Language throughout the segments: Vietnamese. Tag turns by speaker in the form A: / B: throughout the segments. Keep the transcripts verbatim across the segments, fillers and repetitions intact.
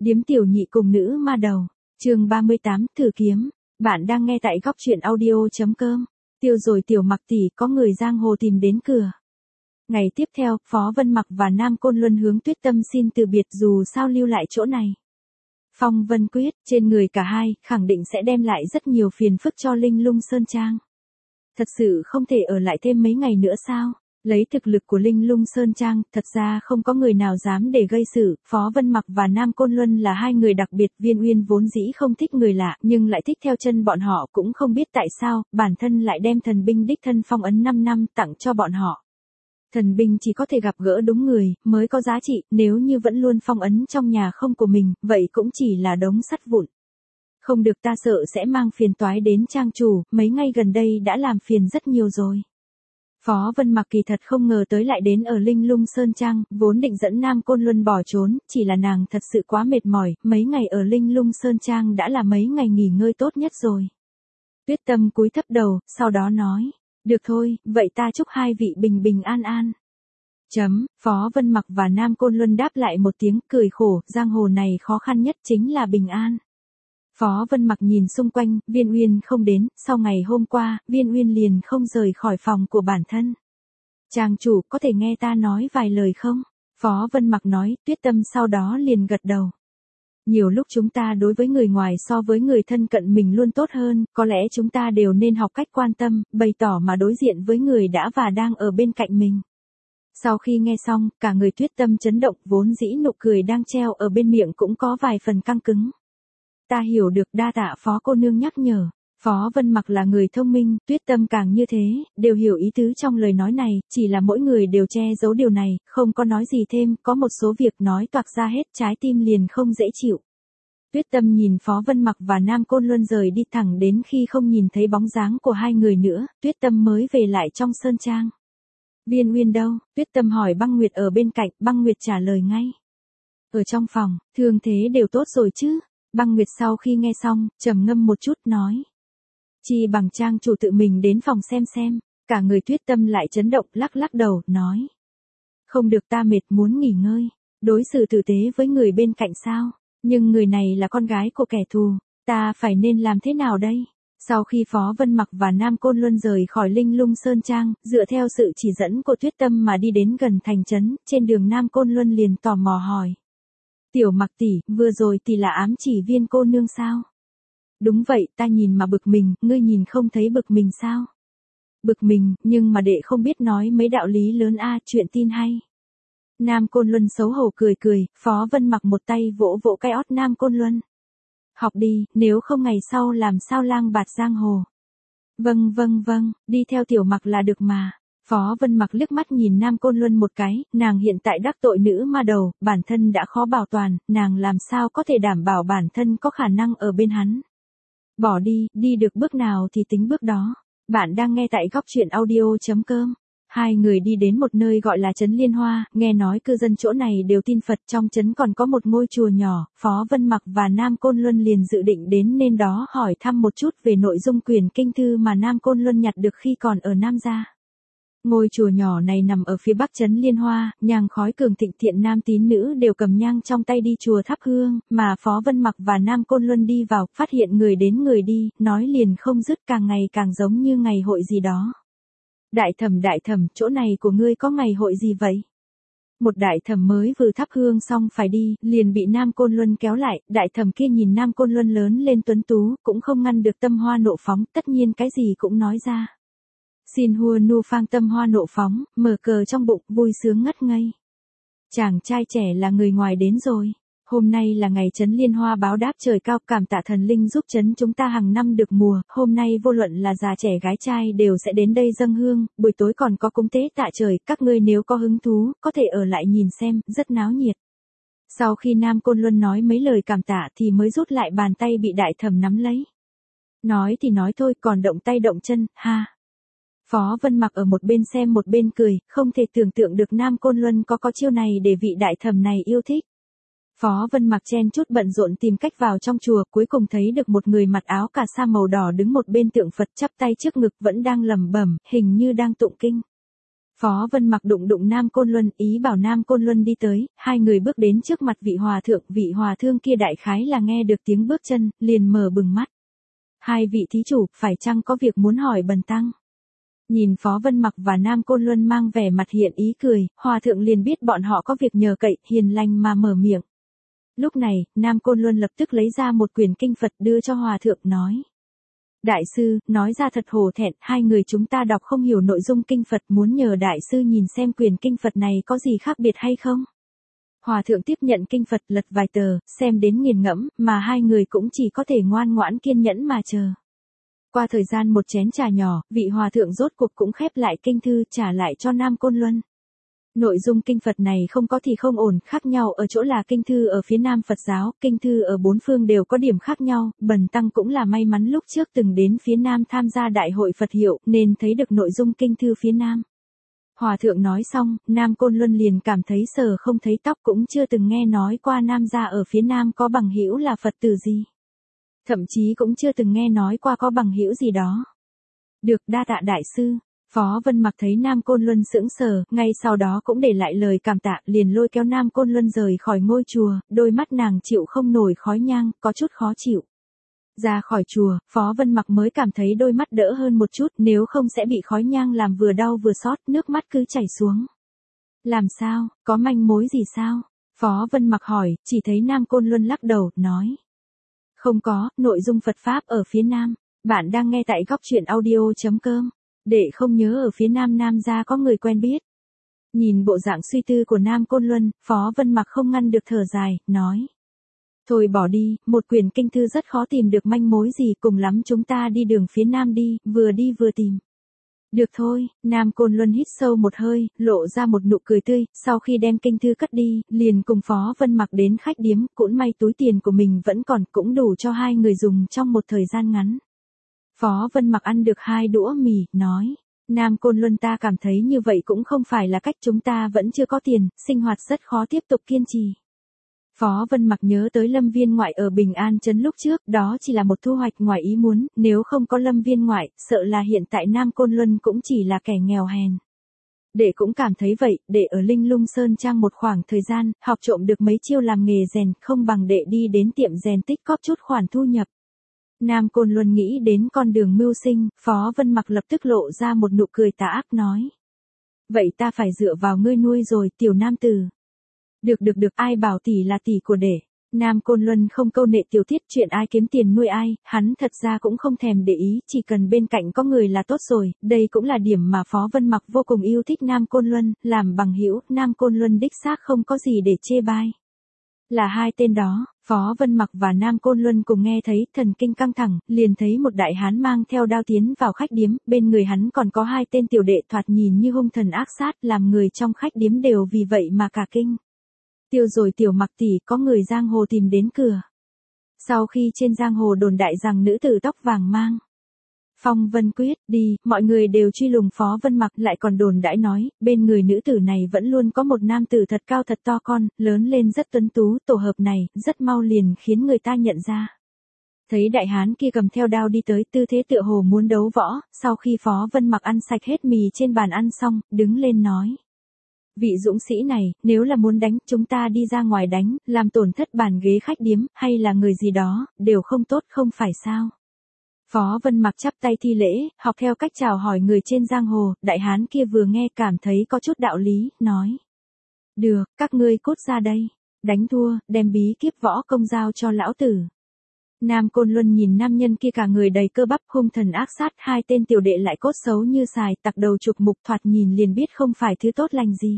A: Điếm tiểu nhị cùng nữ ma đầu, chương ba mươi tám, thử kiếm. Bạn đang nghe tại góc truyện audio.com. Tiêu rồi tiểu Mặc tỷ, có người giang hồ tìm đến cửa. Ngày tiếp theo, Phó Vân Mặc và Nam Côn Luân hướng Tuyết Tâm xin từ biệt, dù sao lưu lại chỗ này. Phong Vân Quyết, trên người cả hai, khẳng định sẽ đem lại rất nhiều phiền phức cho Linh Lung Sơn Trang. Thật sự không thể ở lại thêm mấy ngày nữa sao? Lấy thực lực của Linh Lung Sơn Trang, thật ra không có người nào dám để gây sự. Phó Vân Mặc và Nam Côn Luân là hai người đặc biệt. Viên Uyên vốn dĩ không thích người lạ, nhưng lại thích theo chân bọn họ, cũng không biết tại sao, bản thân lại đem thần binh đích thân phong ấn năm năm tặng cho bọn họ. Thần binh chỉ có thể gặp gỡ đúng người, mới có giá trị, nếu như vẫn luôn phong ấn trong nhà không của mình, vậy cũng chỉ là đống sắt vụn. Không được, ta sợ sẽ mang phiền toái đến trang chủ, mấy ngày gần đây đã làm phiền rất nhiều rồi. Phó Vân Mặc kỳ thật không ngờ tới lại đến ở Linh Lung Sơn Trang, vốn định dẫn Nam Côn Luân bỏ trốn, chỉ là nàng thật sự quá mệt mỏi, mấy ngày ở Linh Lung Sơn Trang đã là mấy ngày nghỉ ngơi tốt nhất rồi. Tuyết Tâm cúi thấp đầu, sau đó nói, được thôi, vậy ta chúc hai vị bình bình an an. Chấm, Phó Vân Mặc và Nam Côn Luân đáp lại một tiếng cười khổ, giang hồ này khó khăn nhất chính là bình an. Phó Vân Mặc nhìn xung quanh, Viên Uyên không đến, sau ngày hôm qua, Viên Uyên liền không rời khỏi phòng của bản thân. Trang chủ, có thể nghe ta nói vài lời không? Phó Vân Mặc nói, Tuyết Tâm sau đó liền gật đầu. Nhiều lúc chúng ta đối với người ngoài so với người thân cận mình luôn tốt hơn, có lẽ chúng ta đều nên học cách quan tâm, bày tỏ mà đối diện với người đã và đang ở bên cạnh mình. Sau khi nghe xong, cả người Tuyết Tâm chấn động, vốn dĩ nụ cười đang treo ở bên miệng cũng có vài phần căng cứng. Ta hiểu được, đa tạ Phó cô nương nhắc nhở. Phó Vân Mặc là người thông minh, Tuyết Tâm càng như thế, đều hiểu ý tứ trong lời nói này, chỉ là mỗi người đều che giấu điều này, không có nói gì thêm, có một số việc nói toạc ra hết, trái tim liền không dễ chịu. Tuyết Tâm nhìn Phó Vân Mặc và Nam Côn Luân rời đi, thẳng đến khi không nhìn thấy bóng dáng của hai người nữa, Tuyết Tâm mới về lại trong sơn trang. Viên Uyên đâu? Tuyết Tâm hỏi Băng Nguyệt ở bên cạnh, Băng Nguyệt trả lời ngay. Ở trong phòng, thương thế đều tốt rồi chứ? Băng Nguyệt sau khi nghe xong, trầm ngâm một chút nói. Chi bằng trang chủ tự mình đến phòng xem xem, cả người Tuyết Tâm lại chấn động, lắc lắc đầu, nói. Không được, ta mệt muốn nghỉ ngơi, đối xử tử tế với người bên cạnh sao, nhưng người này là con gái của kẻ thù, ta phải nên làm thế nào đây? Sau khi Phó Vân Mặc và Nam Côn Luân rời khỏi Linh Lung Sơn Trang, dựa theo sự chỉ dẫn của Tuyết Tâm mà đi đến gần thành trấn, trên đường Nam Côn Luân liền tò mò hỏi. Tiểu Mặc tỷ, vừa rồi tỷ là ám chỉ Viên cô nương sao? Đúng vậy, ta nhìn mà bực mình, ngươi nhìn không thấy bực mình sao? Bực mình, nhưng mà đệ không biết nói mấy đạo lý lớn a, chuyện tin hay. Nam Côn Luân xấu hổ cười cười, Phó Vân Mặc một tay vỗ vỗ cái ót Nam Côn Luân. Học đi, nếu không ngày sau làm sao lang bạt giang hồ. Vâng vâng vâng, đi theo Tiểu Mặc là được mà. Phó Vân Mặc liếc mắt nhìn Nam Côn Luân một cái, nàng hiện tại đắc tội nữ ma đầu, bản thân đã khó bảo toàn, nàng làm sao có thể đảm bảo bản thân có khả năng ở bên hắn. Bỏ đi, đi được bước nào thì tính bước đó. Bạn đang nghe tại góc truyện audio.com. Hai người đi đến một nơi gọi là trấn Liên Hoa, nghe nói cư dân chỗ này đều tin Phật, trong trấn còn có một ngôi chùa nhỏ, Phó Vân Mặc và Nam Côn Luân liền dự định đến nên đó hỏi thăm một chút về nội dung quyển kinh thư mà Nam Côn Luân nhặt được khi còn ở Nam Gia. Ngôi chùa nhỏ này nằm ở phía bắc trấn Liên Hoa, nhang khói cường thịnh, thiện nam tín nữ đều cầm nhang trong tay đi chùa thắp hương, mà Phó Vân Mặc và Nam Côn Luân đi vào, phát hiện người đến người đi, nói liền không dứt, càng ngày càng giống như ngày hội gì đó. Đại thẩm đại thẩm, chỗ này của ngươi có ngày hội gì vậy? Một đại thẩm mới vừa thắp hương xong phải đi, liền bị Nam Côn Luân kéo lại, đại thẩm kia nhìn Nam Côn Luân lớn lên tuấn tú, cũng không ngăn được tâm hoa nộ phóng, tất nhiên cái gì cũng nói ra. Xin hua nu phang tâm hoa nộ phóng, mở cờ trong bụng, vui sướng ngất ngây. Chàng trai trẻ là người ngoài đến rồi. Hôm nay là ngày trấn Liên Hoa báo đáp trời cao, cảm tạ thần linh giúp trấn chúng ta hàng năm được mùa, hôm nay vô luận là già trẻ gái trai đều sẽ đến đây dâng hương, buổi tối còn có cúng tế tạ trời, các ngươi nếu có hứng thú, có thể ở lại nhìn xem, rất náo nhiệt. Sau khi Nam Côn Luân nói mấy lời cảm tạ thì mới rút lại bàn tay bị đại thẩm nắm lấy. Nói thì nói thôi, còn động tay động chân, ha. Phó Vân Mặc ở một bên xem một bên cười, không thể tưởng tượng được Nam Côn Luân có có chiêu này để vị đại thẩm này yêu thích. Phó Vân Mặc chen chút bận rộn tìm cách vào trong chùa, cuối cùng thấy được một người mặc áo cà sa màu đỏ đứng một bên tượng Phật, chắp tay trước ngực, vẫn đang lẩm bẩm, hình như đang tụng kinh. Phó Vân Mặc đụng đụng Nam Côn Luân, ý bảo Nam Côn Luân đi tới, hai người bước đến trước mặt vị hòa thượng, vị hòa thương kia đại khái là nghe được tiếng bước chân, liền mở bừng mắt. Hai vị thí chủ, phải chăng có việc muốn hỏi bần tăng? Nhìn Phó Vân Mặc và Nam Côn Luân mang vẻ mặt hiện ý cười, hòa thượng liền biết bọn họ có việc nhờ cậy, hiền lành mà mở miệng. Lúc này, Nam Côn Luân lập tức lấy ra một quyển kinh Phật đưa cho hòa thượng nói. Đại sư, nói ra thật hổ thẹn, hai người chúng ta đọc không hiểu nội dung kinh Phật, muốn nhờ đại sư nhìn xem quyển kinh Phật này có gì khác biệt hay không? Hòa thượng tiếp nhận kinh Phật lật vài tờ, xem đến nghiền ngẫm, mà hai người cũng chỉ có thể ngoan ngoãn kiên nhẫn mà chờ. Qua thời gian một chén trà nhỏ, vị hòa thượng rốt cuộc cũng khép lại kinh thư trả lại cho Nam Côn Luân. Nội dung kinh Phật này không có thì không ổn, khác nhau ở chỗ là kinh thư ở phía Nam Phật giáo, kinh thư ở bốn phương đều có điểm khác nhau, bần tăng cũng là may mắn lúc trước từng đến phía Nam tham gia đại hội Phật hiệu, nên thấy được nội dung kinh thư phía Nam. Hòa thượng nói xong, Nam Côn Luân liền cảm thấy sờ không thấy tóc, cũng chưa từng nghe nói qua Nam gia ở phía Nam có bằng hữu là Phật tử gì. Thậm chí cũng chưa từng nghe nói qua có bằng hữu gì đó. Được, đa tạ đại sư. Phó Vân Mặc thấy Nam Côn Luân sững sờ, ngay sau đó cũng để lại lời cảm tạ, liền lôi kéo Nam Côn Luân rời khỏi ngôi chùa, đôi mắt nàng chịu không nổi khói nhang, có chút khó chịu. Ra khỏi chùa, Phó Vân Mặc mới cảm thấy đôi mắt đỡ hơn một chút, nếu không sẽ bị khói nhang làm vừa đau vừa xót, nước mắt cứ chảy xuống. Làm sao, có manh mối gì sao? Phó Vân Mặc hỏi, chỉ thấy Nam Côn Luân lắc đầu, nói. Không có, nội dung Phật Pháp ở phía Nam. Bạn đang nghe tại góc truyện audio chấm com. Để không nhớ ở phía Nam Nam gia có người quen biết. Nhìn bộ dạng suy tư của Nam Côn Luân, Phó Vân Mặc không ngăn được thở dài, nói. Thôi bỏ đi, một quyển kinh thư rất khó tìm được manh mối gì, cùng lắm chúng ta đi đường phía Nam đi, vừa đi vừa tìm. Được thôi, Nam Côn Luân hít sâu một hơi, lộ ra một nụ cười tươi, sau khi đem kinh thư cất đi, liền cùng Phó Vân Mặc đến khách điếm, cũng may túi tiền của mình vẫn còn, cũng đủ cho hai người dùng trong một thời gian ngắn. Phó Vân Mặc ăn được hai đũa mì, nói, Nam Côn Luân ta cảm thấy như vậy cũng không phải là cách, chúng ta vẫn chưa có tiền, sinh hoạt rất khó tiếp tục kiên trì. Phó Vân Mặc nhớ tới Lâm Viên Ngoại ở Bình An Trấn lúc trước, đó chỉ là một thu hoạch ngoài ý muốn, nếu không có Lâm Viên Ngoại, sợ là hiện tại Nam Côn Luân cũng chỉ là kẻ nghèo hèn. Đệ cũng cảm thấy vậy, đệ ở Linh Lung Sơn Trang một khoảng thời gian, học trộm được mấy chiêu làm nghề rèn, không bằng đệ đi đến tiệm rèn tích cóp chút khoản thu nhập. Nam Côn Luân nghĩ đến con đường mưu sinh, Phó Vân Mặc lập tức lộ ra một nụ cười tà ác nói. Vậy ta phải dựa vào ngươi nuôi rồi, tiểu nam tử. Được được được, ai bảo tỷ là tỷ của đệ. Nam Côn Luân không câu nệ tiểu tiết, chuyện ai kiếm tiền nuôi ai, hắn thật ra cũng không thèm để ý, chỉ cần bên cạnh có người là tốt rồi, đây cũng là điểm mà Phó Vân Mặc vô cùng yêu thích Nam Côn Luân, làm bằng hữu, Nam Côn Luân đích xác không có gì để chê bai. Là hai tên đó, Phó Vân Mặc và Nam Côn Luân cùng nghe thấy, thần kinh căng thẳng, liền thấy một đại hán mang theo đao tiến vào khách điếm, bên người hắn còn có hai tên tiểu đệ thoạt nhìn như hung thần ác sát, làm người trong khách điếm đều vì vậy mà cả kinh. Tiêu rồi tiểu Mặc tỷ, có người giang hồ tìm đến cửa. Sau khi trên giang hồ đồn đại rằng nữ tử tóc vàng mang Phong Vân Quyết đi, mọi người đều truy lùng Phó Vân Mặc, lại còn đồn đãi nói, bên người nữ tử này vẫn luôn có một nam tử thật cao thật to con, lớn lên rất tuấn tú, tổ hợp này, rất mau liền khiến người ta nhận ra. Thấy đại hán kia cầm theo đao đi tới, tư thế tựa hồ muốn đấu võ, sau khi Phó Vân Mặc ăn sạch hết mì trên bàn ăn xong, đứng lên nói. Vị dũng sĩ này, nếu là muốn đánh, chúng ta đi ra ngoài đánh, làm tổn thất bàn ghế khách điếm, hay là người gì đó, đều không tốt không phải sao. Phó Vân Mặc chắp tay thi lễ, học theo cách chào hỏi người trên giang hồ, đại hán kia vừa nghe cảm thấy có chút đạo lý, nói. Được, các ngươi cút ra đây, đánh thua, đem bí kíp võ công giao cho lão tử. Nam Côn Luân nhìn nam nhân kia cả người đầy cơ bắp, hung thần ác sát, hai tên tiểu đệ lại cốt xấu như xài, tặc đầu trục mục, thoạt nhìn liền biết không phải thứ tốt lành gì.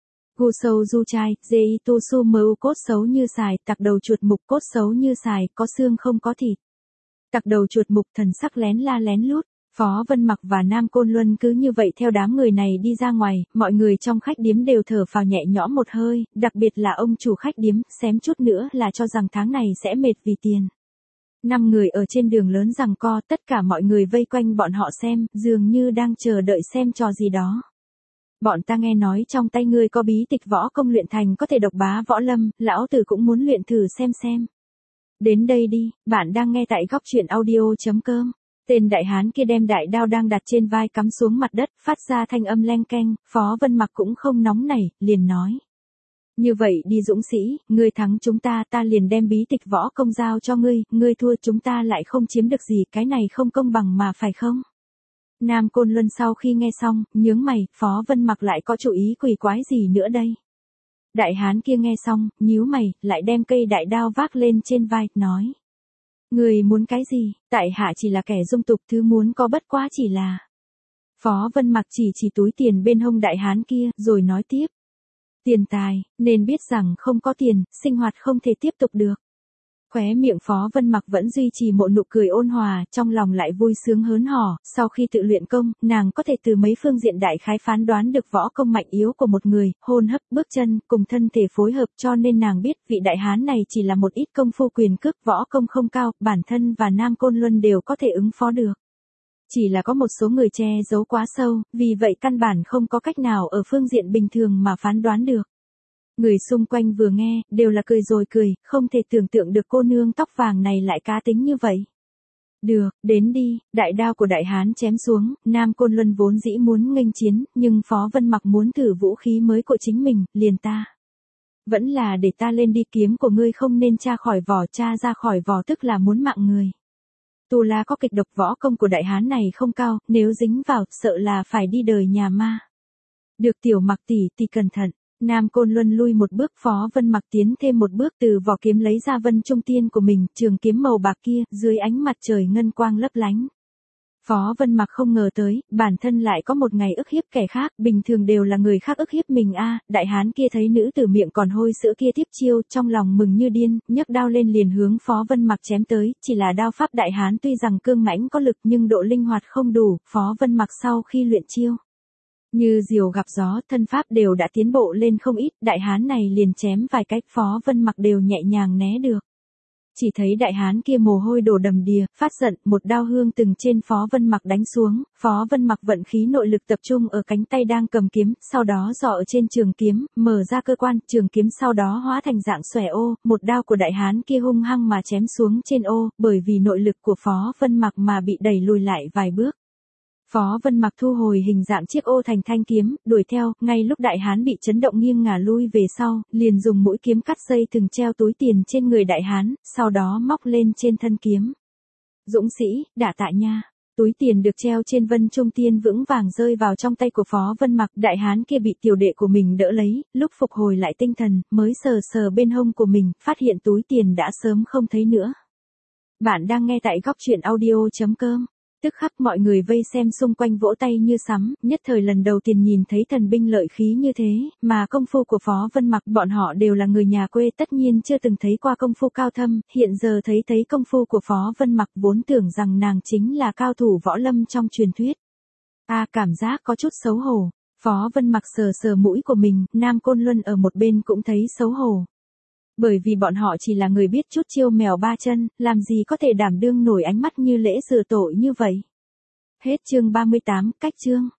A: Gu sâu du trai, dê tu su mưu, cốt xấu như xài, tặc đầu chuột mục, cốt xấu như xài, có xương không có thịt. Tặc đầu chuột mục, thần sắc lén la lén lút. Phó Vân Mặc và Nam Côn Luân cứ như vậy theo đám người này đi ra ngoài, mọi người trong khách điếm đều thở phào nhẹ nhõm một hơi, đặc biệt là ông chủ khách điếm, xém chút nữa là cho rằng tháng này sẽ mệt vì tiền. Năm người ở trên đường lớn giằng co, tất cả mọi người vây quanh bọn họ xem, dường như đang chờ đợi xem trò gì đó. Bọn ta nghe nói trong tay ngươi có bí tịch võ công luyện thành có thể độc bá võ lâm, lão tử cũng muốn luyện thử xem xem. Đến đây đi, bạn đang nghe tại góc truyện audio chấm com. Tên đại hán kia đem đại đao đang đặt trên vai cắm xuống mặt đất, phát ra thanh âm leng keng, Phó Vân Mặc cũng không nóng nảy, liền nói. Như vậy đi dũng sĩ, ngươi thắng chúng ta, ta liền đem bí tịch võ công giao cho ngươi, ngươi thua chúng ta lại không chiếm được gì, cái này không công bằng mà phải không? Nam Côn Luân sau khi nghe xong, nhướng mày, Phó Vân Mặc lại có chủ ý quỷ quái gì nữa đây? Đại hán kia nghe xong, nhíu mày, lại đem cây đại đao vác lên trên vai, nói. Người muốn cái gì, tại hạ chỉ là kẻ dung tục, thứ muốn có bất quá chỉ là. Phó Vân Mặc chỉ chỉ túi tiền bên hông đại hán kia, rồi nói tiếp. Tiền tài, nên biết rằng không có tiền, sinh hoạt không thể tiếp tục được. Khóe miệng Phó Vân Mặc vẫn duy trì một nụ cười ôn hòa, trong lòng lại vui sướng hớn hở, sau khi tự luyện công, nàng có thể từ mấy phương diện đại khái phán đoán được võ công mạnh yếu của một người, hôn hấp, bước chân, cùng thân thể phối hợp, cho nên nàng biết vị đại hán này chỉ là một ít công phu quyền cước, võ công không cao, bản thân và Nam Côn Luân đều có thể ứng phó được. Chỉ là có một số người che giấu quá sâu, vì vậy căn bản không có cách nào ở phương diện bình thường mà phán đoán được. Người xung quanh vừa nghe, đều là cười rồi cười, không thể tưởng tượng được cô nương tóc vàng này lại cá tính như vậy. Được, đến đi, đại đao của đại hán chém xuống, Nam Côn Luân vốn dĩ muốn nghênh chiến, nhưng Phó Vân Mặc muốn thử vũ khí mới của chính mình, liền ta. Vẫn là để ta lên đi, kiếm của ngươi không nên tra khỏi vỏ, tra ra khỏi vỏ tức là muốn mạng người. Tu La có kịch độc, võ công của đại hán này không cao, nếu dính vào, sợ là phải đi đời nhà ma. Được Tiểu Mặc tỷ tỷ cẩn thận. Nam Côn Luân lui một bước, Phó Vân Mặc tiến thêm một bước, từ vỏ kiếm lấy ra Vân Trung Tiên của mình, trường kiếm màu bạc kia, dưới ánh mặt trời ngân quang lấp lánh. Phó Vân Mặc không ngờ tới, bản thân lại có một ngày ức hiếp kẻ khác, bình thường đều là người khác ức hiếp mình a. Đại hán kia thấy nữ tử miệng còn hôi sữa kia tiếp chiêu, trong lòng mừng như điên, nhấc đao lên liền hướng Phó Vân Mặc chém tới, chỉ là đao pháp đại hán tuy rằng cương mãnh có lực nhưng độ linh hoạt không đủ, Phó Vân Mặc sau khi luyện chiêu như diều gặp gió, thân pháp đều đã tiến bộ lên không ít, đại hán này liền chém vài cách, Phó Vân Mặc đều nhẹ nhàng né được. Chỉ thấy đại hán kia mồ hôi đổ đầm đìa, phát giận, một đao hương từng trên Phó Vân Mặc đánh xuống, Phó Vân Mặc vận khí nội lực tập trung ở cánh tay đang cầm kiếm, sau đó dò ở trên trường kiếm, mở ra cơ quan, trường kiếm sau đó hóa thành dạng xòe ô, một đao của đại hán kia hung hăng mà chém xuống trên ô, bởi vì nội lực của Phó Vân Mặc mà bị đẩy lùi lại vài bước. Phó Vân Mặc thu hồi hình dạng chiếc ô thành thanh kiếm, đuổi theo, ngay lúc đại hán bị chấn động nghiêng ngả lui về sau, liền dùng mũi kiếm cắt dây thừng treo túi tiền trên người đại hán, sau đó móc lên trên thân kiếm. Dũng sĩ, đả tạ nha. Túi tiền được treo trên Vân Trung Tiên vững vàng rơi vào trong tay của Phó Vân Mặc, đại hán kia bị tiểu đệ của mình đỡ lấy, lúc phục hồi lại tinh thần, mới sờ sờ bên hông của mình, phát hiện túi tiền đã sớm không thấy nữa. Bạn đang nghe tại góc truyện audio chấm com. Tức khắc mọi người vây xem xung quanh vỗ tay như sắm, nhất thời lần đầu tiên nhìn thấy thần binh lợi khí như thế, mà công phu của Phó Vân Mặc, bọn họ đều là người nhà quê tất nhiên chưa từng thấy qua công phu cao thâm, hiện giờ thấy thấy công phu của Phó Vân Mặc vốn tưởng rằng nàng chính là cao thủ võ lâm trong truyền thuyết. A à, cảm giác có chút xấu hổ, Phó Vân Mặc sờ sờ mũi của mình, Nam Côn Luân ở một bên cũng thấy xấu hổ. Bởi vì bọn họ chỉ là người biết chút chiêu mèo ba chân, làm gì có thể đảm đương nổi ánh mắt như lễ rửa tội như vậy. Hết chương ba mươi tám, cách chương.